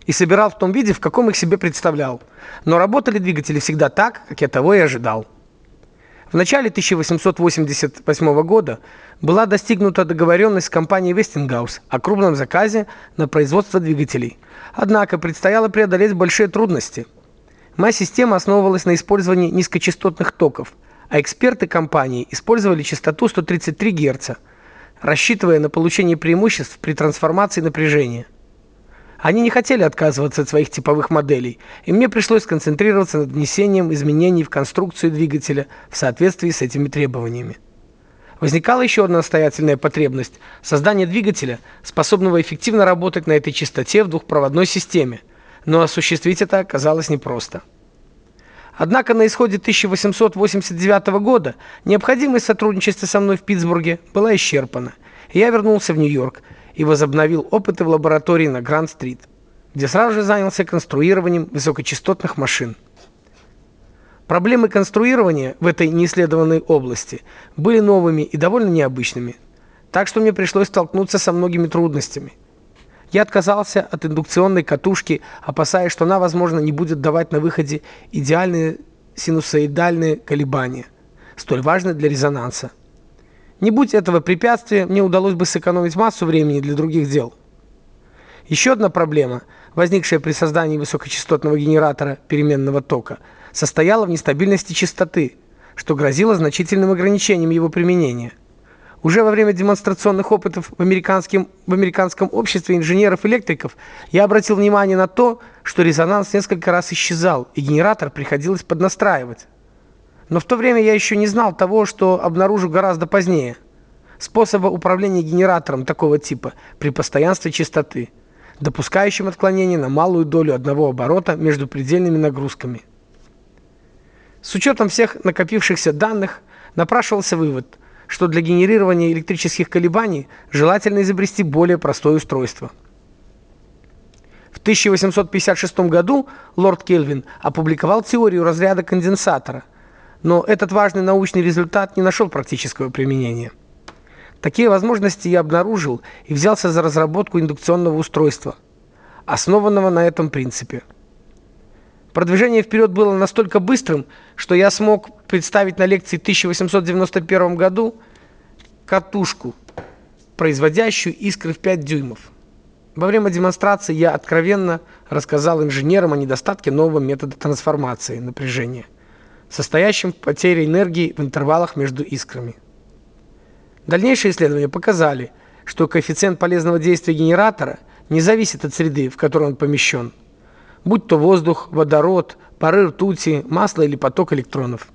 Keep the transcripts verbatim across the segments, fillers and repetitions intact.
и собирал в том виде, в каком их себе представлял. Но работали двигатели всегда так, как я того и ожидал. В начале тысяча восемьсот восемьдесят восьмого года была достигнута договоренность с компанией Westinghouse о крупном заказе на производство двигателей. Однако предстояло преодолеть большие трудности. Моя система основывалась на использовании низкочастотных токов, а эксперты компании использовали частоту сто тридцать три герца, рассчитывая на получение преимуществ при трансформации напряжения. Они не хотели отказываться от своих типовых моделей, и мне пришлось сконцентрироваться над внесением изменений в конструкцию двигателя в соответствии с этими требованиями. Возникала еще одна настоятельная потребность – создание двигателя, способного эффективно работать на этой частоте в двухпроводной системе, но осуществить это оказалось непросто. Однако на исходе тысяча восемьсот восемьдесят девятого года необходимость сотрудничества со мной в Питтсбурге была исчерпана, и я вернулся в Нью-Йорк и возобновил опыты в лаборатории на Гранд-стрит, где сразу же занялся конструированием высокочастотных машин. Проблемы конструирования в этой неисследованной области были новыми и довольно необычными, так что мне пришлось столкнуться со многими трудностями. Я отказался от индукционной катушки, опасаясь, что она, возможно, не будет давать на выходе идеальные синусоидальные колебания, столь важные для резонанса. Не будь этого препятствия, мне удалось бы сэкономить массу времени для других дел. Еще одна проблема, возникшая при создании высокочастотного генератора переменного тока, состояла в нестабильности частоты, что грозило значительным ограничением его применения. Уже во время демонстрационных опытов в американском, в американском обществе инженеров-электриков я обратил внимание на то, что резонанс несколько раз исчезал, и генератор приходилось поднастраивать. Но в то время я еще не знал того, что обнаружу гораздо позднее – способа управления генератором такого типа при постоянстве частоты, допускающим отклонение на малую долю одного оборота между предельными нагрузками. С учетом всех накопившихся данных напрашивался вывод, что для генерирования электрических колебаний желательно изобрести более простое устройство. В тысяча восемьсот пятьдесят шестом году лорд Кельвин опубликовал теорию разряда конденсатора, но этот важный научный результат не нашел практического применения. Такие возможности я обнаружил и взялся за разработку индукционного устройства, основанного на этом принципе. Продвижение вперед было настолько быстрым, что я смог представить на лекции в тысяча восемьсот девяносто первом году катушку, производящую искры в пять дюймов. Во время демонстрации я откровенно рассказал инженерам о недостатке нового метода трансформации напряжения, состоящем в потере энергии в интервалах между искрами. Дальнейшие исследования показали, что коэффициент полезного действия генератора не зависит от среды, в которой он помещен, будь то воздух, водород, пары ртути, масло или поток электронов.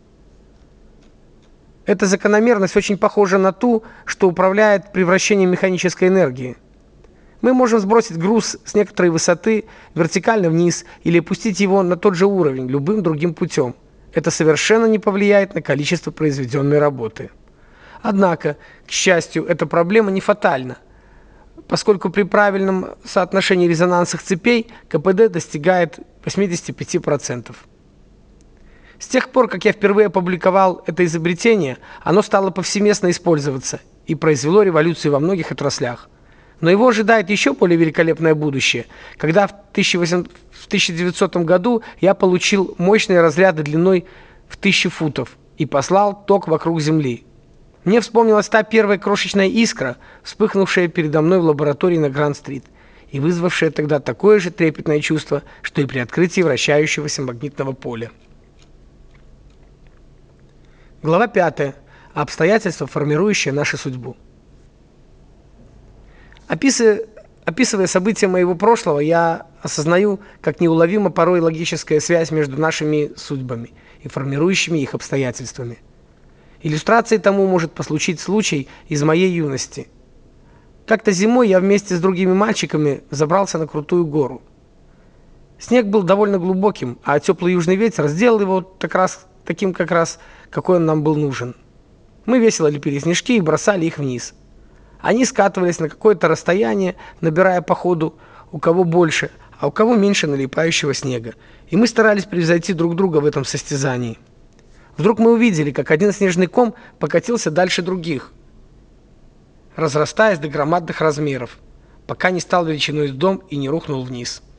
Эта закономерность очень похожа на ту, что управляет превращением механической энергии. Мы можем сбросить груз с некоторой высоты вертикально вниз или опустить его на тот же уровень любым другим путем. Это совершенно не повлияет на количество произведенной работы. Однако, к счастью, эта проблема не фатальна, поскольку при правильном соотношении резонансных цепей КПД достигает восемьдесят пять процентов. С тех пор, как я впервые опубликовал это изобретение, оно стало повсеместно использоваться и произвело революцию во многих отраслях. Но его ожидает еще более великолепное будущее, когда в тысяча девятисотом году я получил мощные разряды длиной в тысячу футов и послал ток вокруг Земли. Мне вспомнилась та первая крошечная искра, вспыхнувшая передо мной в лаборатории на Гранд-стрит и вызвавшая тогда такое же трепетное чувство, что и при открытии вращающегося магнитного поля. Глава пятая. Обстоятельства, формирующие нашу судьбу. Описывая, описывая события моего прошлого, я осознаю, как неуловима порой логическая связь между нашими судьбами и формирующими их обстоятельствами. Иллюстрацией тому может послужить случай из моей юности. Как-то зимой я вместе с другими мальчиками забрался на крутую гору. Снег был довольно глубоким, а теплый южный ветер сделал его так раз, таким как раз, какой он нам был нужен. Мы весело лепили снежки и бросали их вниз. Они скатывались на какое-то расстояние, набирая по ходу у кого больше, а у кого меньше налипающего снега. И мы старались превзойти друг друга в этом состязании. Вдруг мы увидели, как один снежный ком покатился дальше других, разрастаясь до громадных размеров, пока не стал величиной с дом и не рухнул вниз.